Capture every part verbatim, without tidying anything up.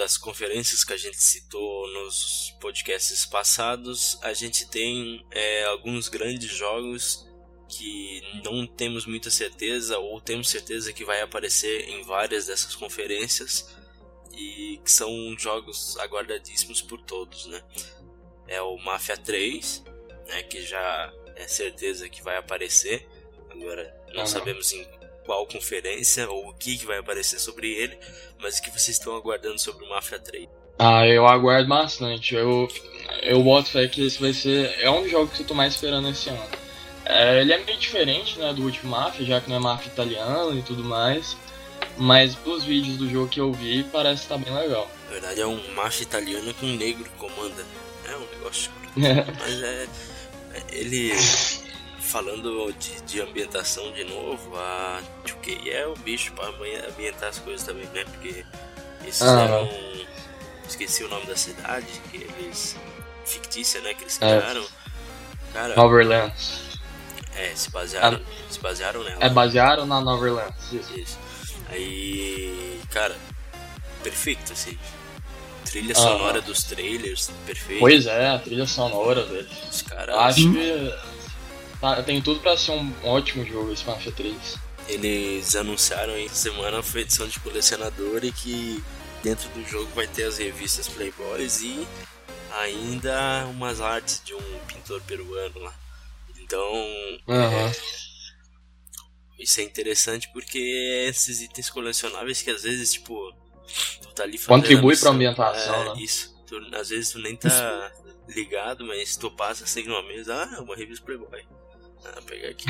das conferências que a gente citou nos podcasts passados, a gente tem é, alguns grandes jogos que não temos muita certeza, ou temos certeza que vai aparecer em várias dessas conferências, e que são jogos aguardadíssimos por todos, né? É o Mafia três, né, que já é certeza que vai aparecer, agora não uhum. sabemos em qual conferência ou o que, que vai aparecer sobre ele, mas o que vocês estão aguardando sobre o Mafia três? Ah, eu aguardo bastante. Eu, eu boto fé que esse vai ser... É um dos jogos que eu tô mais esperando esse ano. É, ele é meio diferente, né, do último Mafia, já que não é Mafia italiano e tudo mais. Mas pelos vídeos do jogo que eu vi, parece estar tá bem legal. Na verdade é um Mafia italiano com um negro que comanda. É um negócio... mas é... Ele... Falando de, de ambientação de novo, a dois K é o bicho pra ambientar as coisas também, né? Porque eles fizeram... Ah. Esqueci o nome da cidade, que eles... fictícia, né? Que eles criaram. É. Cara... Nova Orleans. É, se basearam, ah. se basearam nela. É, basearam na Nova Orleans. Isso. Isso. Aí... Cara, perfeito, assim. Trilha ah. sonora dos trailers, perfeito. Pois é, a trilha sonora, velho. Os caras... Acho que... Tem tudo pra ser um ótimo jogo esse Mafia três. Eles anunciaram em semana a edição de colecionador e que dentro do jogo vai ter as revistas Playboys e ainda umas artes de um pintor peruano lá. Então, uhum. é, isso é interessante porque esses itens colecionáveis que às vezes, tipo, tu tá ali fazendo contribui missão, pra ambientação, é, né? Isso, tu, às vezes tu nem tá ligado, mas tu passa assim numa mesa, ah, uma revista Playboy. Ah, pegar aqui.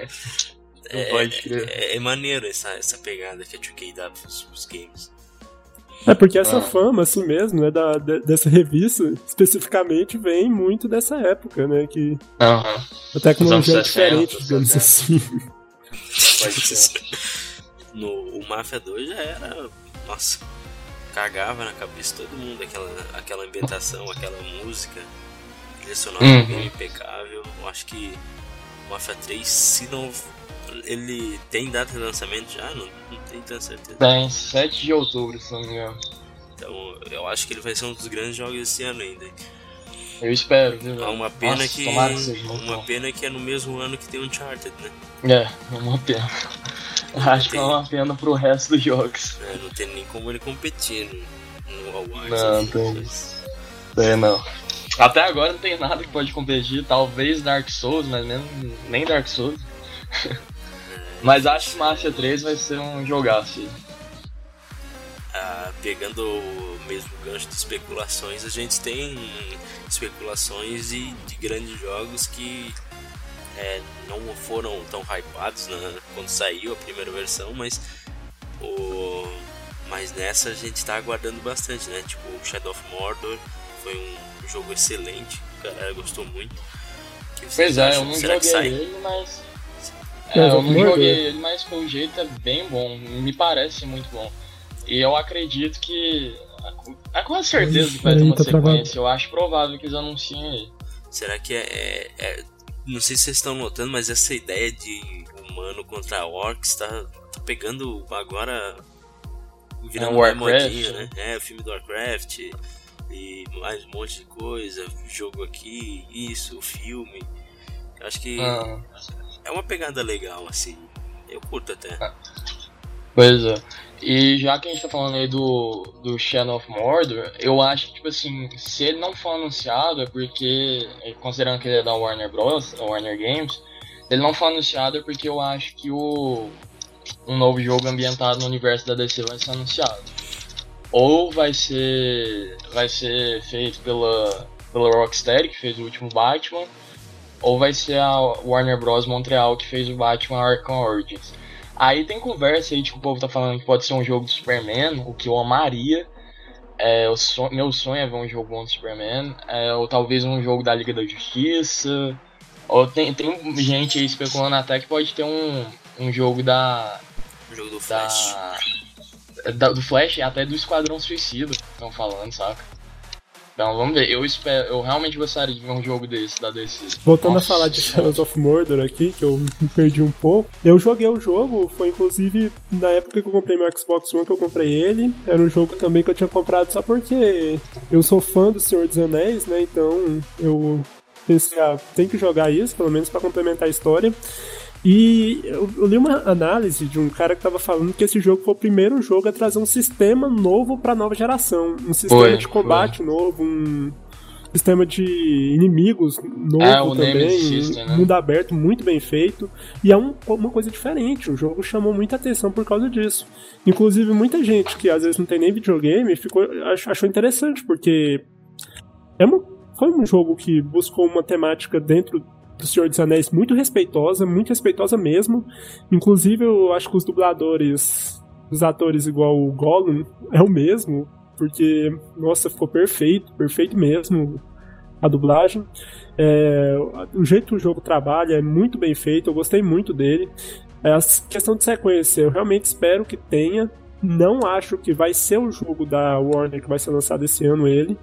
é, pode crer. É, é maneiro essa, essa pegada que a dois K dá pros, pros games. É porque essa ah. fama, assim mesmo, né, da, de, dessa revista, especificamente, vem muito dessa época, né, que uhum. a tecnologia é diferente, sessenta, digamos sessenta. assim. Pode ser. No o Mafia dois já era, nossa, cagava na cabeça todo mundo, aquela, aquela ambientação, aquela música, trilha sonora uhum. bem impecável. Eu acho que o Mafia três, se não... Ele tem data de lançamento já? Não, não tenho tanta certeza. Tem, sete de outubro, se não me engano. Então, eu acho que ele vai ser um dos grandes jogos desse ano ainda. Eu espero, viu? É uma pena Nossa, que... tomara que seja Uma pena que é no mesmo ano que tem Uncharted, né? É, é uma pena. Acho que é uma pena pro resto dos jogos. É, não tem nem como ele competir no, no Awards. Não, assim, tem. Mas... Tem não. Até agora não tem nada que pode competir, talvez Dark Souls, mas mesmo nem Dark Souls. Mas acho que Mafia três vai ser um jogaço. Ah, pegando o mesmo gancho de especulações, a gente tem especulações de, de grandes jogos que é, não foram tão hypados, né, quando saiu a primeira versão, mas, o, mas nessa a gente tá aguardando bastante, né? Tipo, o Shadow of Mordor foi um jogo excelente, a galera gostou muito. Pois é, eu não Será joguei ele, mas... É, eu não joguei ele, mas pelo jeito é bem bom, me parece muito bom. E eu acredito que... É com certeza que vai ter uma sequência, eu acho provável que eles anunciem ele. Será que é, é, é... Não sei se vocês estão notando, mas essa ideia de humano contra orcs tá, tá pegando agora... Virando é, uma modinha, né? É, o filme do Warcraft e mais um monte de coisa, jogo aqui, isso, filme. Eu acho que... Ah. É uma pegada legal, assim. Eu curto até. Pois é. E já que a gente tá falando aí do, do Shadow of Mordor, eu acho que, tipo assim, se ele não for anunciado é porque, considerando que ele é da Warner Bros, da Warner Games, se ele não for anunciado é porque eu acho que o um novo jogo ambientado no universo da D C vai ser anunciado. Ou vai ser, vai ser feito pela, pela Rocksteady, que fez o último Batman, ou vai ser a Warner Bros. Montreal, que fez o Batman Arkham Origins. Aí tem conversa aí, tipo, o povo tá falando que pode ser um jogo do Superman, o que eu amaria. É, o son- meu sonho é ver um jogo bom do Superman, é, ou talvez um jogo da Liga da Justiça. Ou tem, tem gente aí especulando até que pode ter um, um jogo da... O jogo do Flash. Da, da, do Flash e até do Esquadrão Suicida, estão falando, saca? Então vamos ver, eu espero, eu realmente gostaria de ver um jogo desse da D C. Voltando Nossa, a falar de Shadows of Mordor aqui, que eu me perdi um pouco, eu joguei o jogo, foi inclusive na época que eu comprei meu Xbox One que eu comprei ele, era um jogo também que eu tinha comprado só porque eu sou fã do Senhor dos Anéis, né, então eu pensei, ah, tem que jogar isso, pelo menos pra complementar a história. E eu, eu li uma análise de um cara que tava falando que esse jogo foi o primeiro jogo a trazer um sistema novo pra nova geração. Um sistema foi, de combate foi. novo, um sistema de inimigos novo é, o também, Nemesis, um né? mundo aberto muito bem feito. E é um, uma coisa diferente, o jogo chamou muita atenção por causa disso. Inclusive muita gente que às vezes não tem nem videogame ficou, achou interessante, porque é uma, foi um jogo que buscou uma temática dentro do Senhor dos Anéis muito respeitosa, muito respeitosa mesmo. Inclusive, eu acho que os dubladores, os atores igual o Gollum, é o mesmo, porque, nossa, ficou perfeito, perfeito mesmo a dublagem. É, o jeito que o jogo trabalha é muito bem feito, eu gostei muito dele. É, a questão de sequência, eu realmente espero que tenha. Não acho que vai ser o jogo da Warner que vai ser lançado esse ano ele,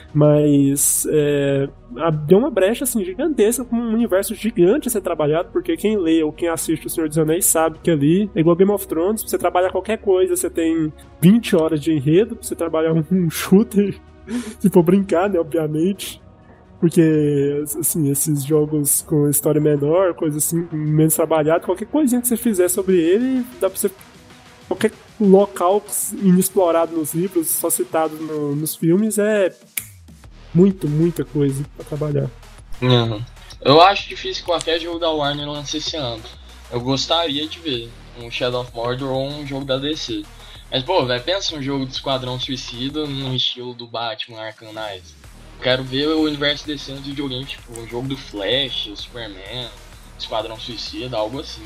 mas é, deu uma brecha assim, gigantesca, com um universo gigante a ser trabalhado, porque quem lê ou quem assiste O Senhor dos Anéis sabe que ali é igual Game of Thrones, pra você trabalhar qualquer coisa, você tem vinte horas de enredo, pra você trabalhar um shooter, se for brincar, né, obviamente. Porque, assim, esses jogos com história menor, coisa assim, menos trabalhado, qualquer coisinha que você fizer sobre ele, dá pra você... Qualquer local inexplorado nos livros, só citado no, nos filmes, é muito, muita coisa pra trabalhar. Uhum. Eu acho difícil que qualquer jogo da Warner lance esse ano. Eu gostaria de ver um Shadow of Mordor ou um jogo da D C. Mas, pô, velho, pensa um jogo do Esquadrão Suicida no estilo do Batman Arkham Knight. Quero ver o universo D C no videogame, tipo, um jogo do Flash, o Superman, Esquadrão Suicida, algo assim.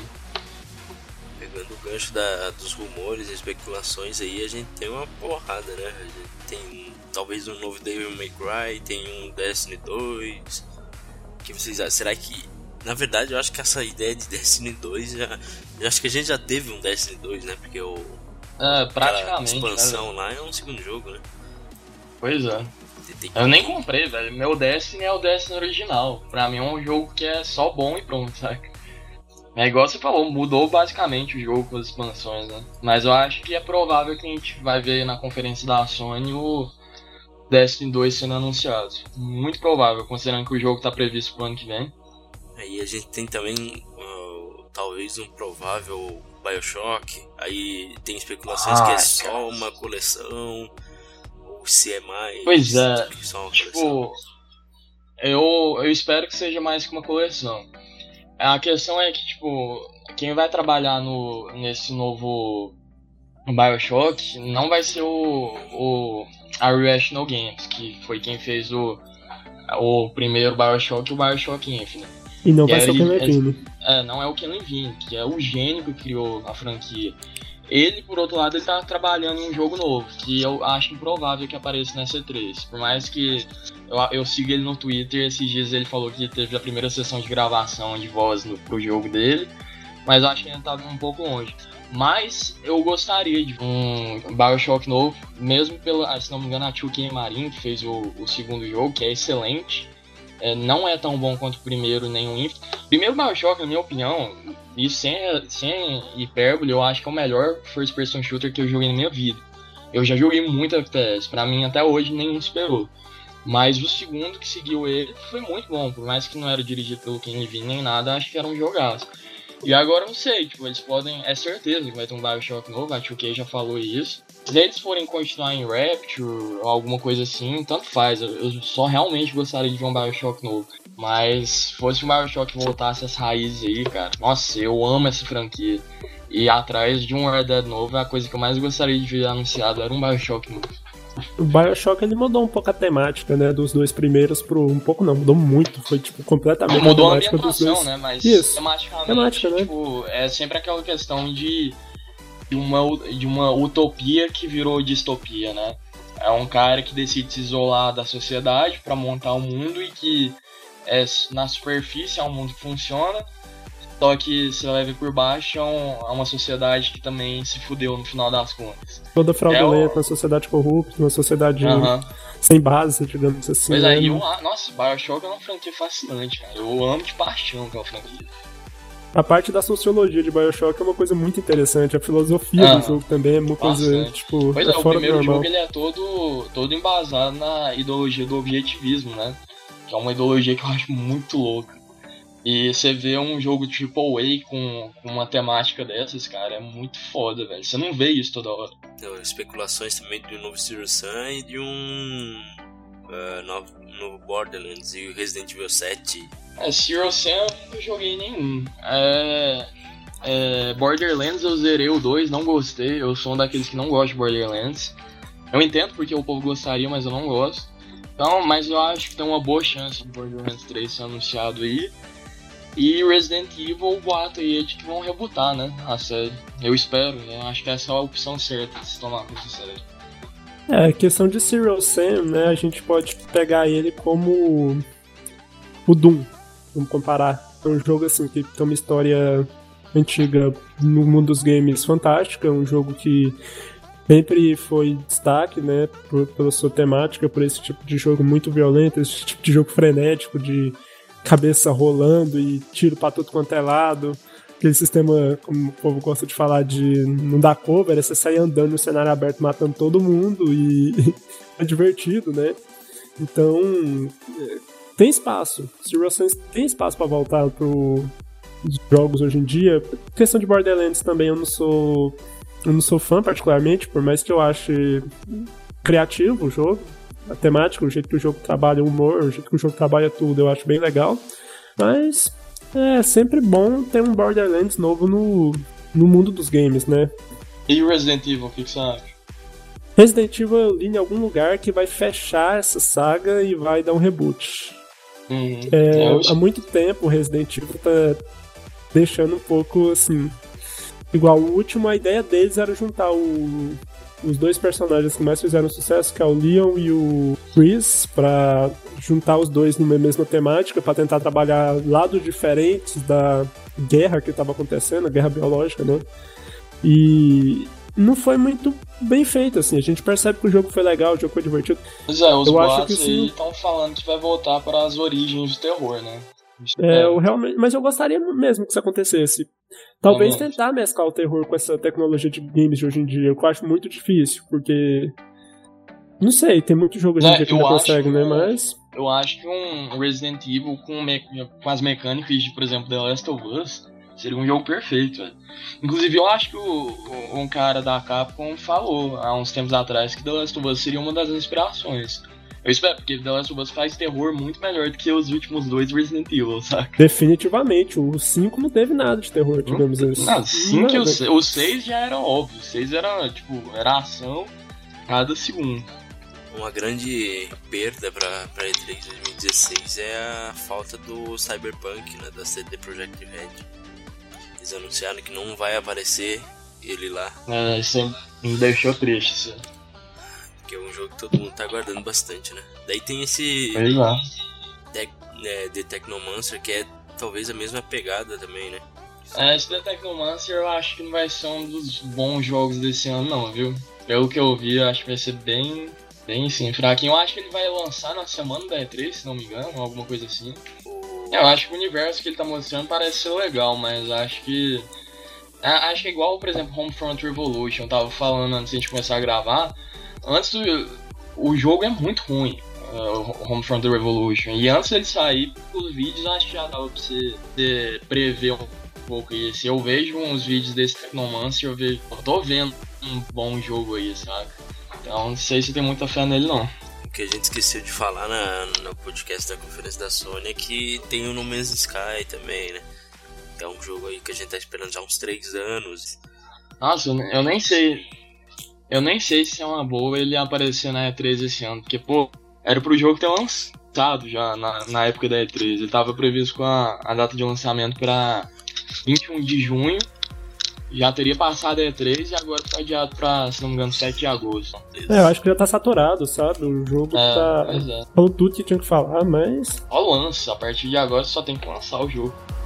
Pegando o gancho da, dos rumores e especulações aí, a gente tem uma porrada, né? A gente tem talvez um novo Devil May Cry, tem um Destiny dois. O que vocês acham? Será que... Na verdade, eu acho que essa ideia de Destiny dois já... Eu acho que a gente já teve um Destiny dois, né? Porque o... É, praticamente. A expansão né? lá é um segundo jogo, né? Pois é. Eu nem comprei, velho. Meu Destiny é o Destiny original. Pra mim é um jogo que é só bom e pronto, saca? É igual você falou, mudou basicamente o jogo com as expansões, né? Mas eu acho que é provável que a gente vai ver na conferência da Sony o Destiny dois sendo anunciado. Muito provável, considerando que o jogo tá previsto pro ano que vem. Aí a gente tem também uh, talvez um provável BioShock. Aí tem especulações ah, que é só cara. uma coleção, ou se é mais. Pois é, só uma tipo, coleção. eu, eu espero que seja mais que uma coleção. A questão é que, tipo, quem vai trabalhar no, nesse novo BioShock não vai ser o, o a Irrational Games, que foi quem fez o, o primeiro BioShock e o BioShock Infinite. E não e vai ser o Ken Levine. É, não é o Ken Levine, que é o gênio que criou a franquia. Ele, por outro lado, ele tá trabalhando em um jogo novo, que eu acho improvável que apareça na C três. Por mais que eu, eu siga ele no Twitter, esses dias ele falou que teve a primeira sessão de gravação de voz no, pro jogo dele, mas eu acho que ainda tá um pouco longe. Mas eu gostaria de um BioShock novo, mesmo pela, se não me engano, a two K Marine, que fez o, o segundo jogo, que é excelente. É, não é tão bom quanto o primeiro, nem o Infinite. Primeiro BioShock, na minha opinião, e sem, sem hipérbole, eu acho que é o melhor first person shooter que eu joguei na minha vida. Eu já joguei muito F P S, pra mim até hoje nenhum superou. Mas o segundo que seguiu ele foi muito bom, por mais que não era dirigido pelo Ken Levine nem nada, acho que era um jogaço. E agora eu não sei, tipo, eles podem, é certeza que vai ter um BioShock novo, a two K já falou isso. Se eles forem continuar em Rapture ou alguma coisa assim, tanto faz, eu, eu só realmente gostaria de ver um BioShock novo. Mas se fosse um BioShock que voltasse às raízes aí, cara, nossa, eu amo essa franquia. E atrás de um Red Dead novo, a coisa que eu mais gostaria de ver anunciado era um BioShock novo. O BioShock ele mudou um pouco a temática, né, dos dois primeiros pro... Um pouco não, mudou muito, foi tipo completamente mudou a temática a ambientação, dos dois. né, mas Isso. tematicamente, temática, né? tipo, é sempre aquela questão de, de, uma, de uma utopia que virou distopia, né. É um cara que decide se isolar da sociedade pra montar um mundo e que é, na superfície é um mundo que funciona, só que se leva por baixo é, um, é uma sociedade que também se fudeu no final das contas. Toda fraudulenta, é o... uma sociedade corrupta, uma sociedade uhum. sem base, digamos assim. Pois né? aí, eu, nossa, Bioshock é uma franquia fascinante, cara. Eu amo de paixão aquela franquia. A parte da sociologia de Bioshock é uma coisa muito interessante, a filosofia ah, do jogo também é uma coisa, bastante. tipo, pois é, é, fora o primeiro do normal. jogo ele é todo, todo embasado na ideologia do objetivismo, né? Que é uma ideologia que eu acho muito louca. E você vê um jogo triple A com, com uma temática dessas, cara, é muito foda, velho. Você não vê isso toda hora. Então, especulações também de um novo Zero Sun e de um uh, novo, novo Borderlands e o Resident Evil sete. É, Zero Sun eu não joguei nenhum. É, é, Borderlands eu zerei o dois, não gostei. Eu sou um daqueles que não gosta de Borderlands. Eu entendo porque o povo gostaria, mas eu não gosto. Então, mas eu acho que tem uma boa chance de Borderlands três ser anunciado aí. E Resident Evil, o boato aí é de que vão rebutar, né, a série. Eu espero, eu acho que essa é a opção certa de se tomar com essa série. É, questão de Zero Sun, né, a gente pode pegar ele como o Doom, vamos comparar. É um jogo assim, que tem uma história antiga no mundo dos games fantástica, um jogo que sempre foi destaque, né, por, pela sua temática, por esse tipo de jogo muito violento, esse tipo de jogo frenético, de cabeça rolando e tiro pra tudo quanto é lado. Aquele sistema, como o povo gosta de falar, de não dar cover, é você sair andando no cenário aberto matando todo mundo e é divertido, né? Então, tem espaço. Zero Sun tem espaço pra voltar pros jogos hoje em dia. Questão de Borderlands também, eu não sou eu não sou fã particularmente, por mais que eu ache criativo o jogo. A temática, o jeito que o jogo trabalha o humor, o jeito que o jogo trabalha tudo, eu acho bem legal. Mas é sempre bom ter um Borderlands novo no, no mundo dos games, né? E o Resident Evil, o que, que você acha? Resident Evil eu li em algum lugar que vai fechar essa saga e vai dar um reboot. Uhum. É, é, eu... Há muito tempo o Resident Evil tá deixando um pouco assim... Igual o último, a ideia deles era juntar o... os dois personagens que mais fizeram sucesso, que é o Leon e o Chris, pra juntar os dois numa mesma temática, pra tentar trabalhar lados diferentes da guerra que estava acontecendo, a guerra biológica, né? E não foi muito bem feito, assim. A gente percebe que o jogo foi legal, o jogo foi divertido. Pois é, os eu boatos acho que aí estão falando que vai voltar para as origens do terror, né? É, eu realmente, mas eu gostaria mesmo que isso acontecesse. Talvez uhum. tentar mesclar o terror com essa tecnologia de games de hoje em dia, eu acho muito difícil, porque... Não sei, tem muito jogo hoje em é, dia que não consegue, um, né, mas... Eu acho que um Resident Evil com, me... com as mecânicas de, por exemplo, The Last of Us seria um jogo perfeito, velho. Inclusive, eu acho que o, o, um cara da Capcom falou há uns tempos atrás que The Last of Us seria uma das inspirações. Eu espero, porque The Last of Us faz terror muito melhor do que os últimos dois Resident Evil, saca? Definitivamente, o cinco não teve nada de terror, digamos assim. Não, cinco e o seis já era óbvio, o seis era, tipo, era ação cada segundo. Uma grande perda pra, pra E três dois mil e dezesseis é a falta do Cyberpunk, né, da C D Projekt Red. Eles anunciaram que não vai aparecer ele lá. É, isso me deixou triste, isso. Que é um jogo que todo mundo tá aguardando bastante, né? Daí tem esse Tec, é, The Technomancer, que é talvez a mesma pegada também, né? É, esse The Technomancer eu acho que não vai ser um dos bons jogos desse ano não, viu? Pelo que eu vi, eu acho que vai ser bem, bem sim, fraquinho. Eu acho que ele vai lançar na semana da E três, se não me engano, ou alguma coisa assim. O... Eu acho que o universo que ele tá mostrando parece ser legal, mas acho que... Acho que é igual, por exemplo, Homefront Revolution, eu tava falando antes de a gente começar a gravar. Antes do... O jogo é muito ruim, uh, Homefront Revolution. E antes dele sair, os vídeos acho que já dava pra você de, prever um pouco isso. Eu vejo uns vídeos desse Technomancer, eu vejo... Eu tô vendo um bom jogo aí, sabe? Então não sei se tem muita fé nele não. O que a gente esqueceu de falar na, no podcast da conferência da Sony é que tem o No Man's Sky também, né? Que é um jogo aí que a gente tá esperando já há uns três anos. Nossa, eu nem sei... Eu nem sei se é uma boa ele aparecer na E três esse ano, porque, pô, era pro jogo ter lançado já na, na época da E três. Ele tava previsto com a, a data de lançamento pra vinte e um de junho, já teria passado a E três e agora tá adiado pra, se não me engano, sete de agosto. É, eu acho que já tá saturado, sabe? O jogo é, tá... É. Falou tudo que tinha que falar, mas... Ó, lança, a partir de agora só tem que lançar o jogo.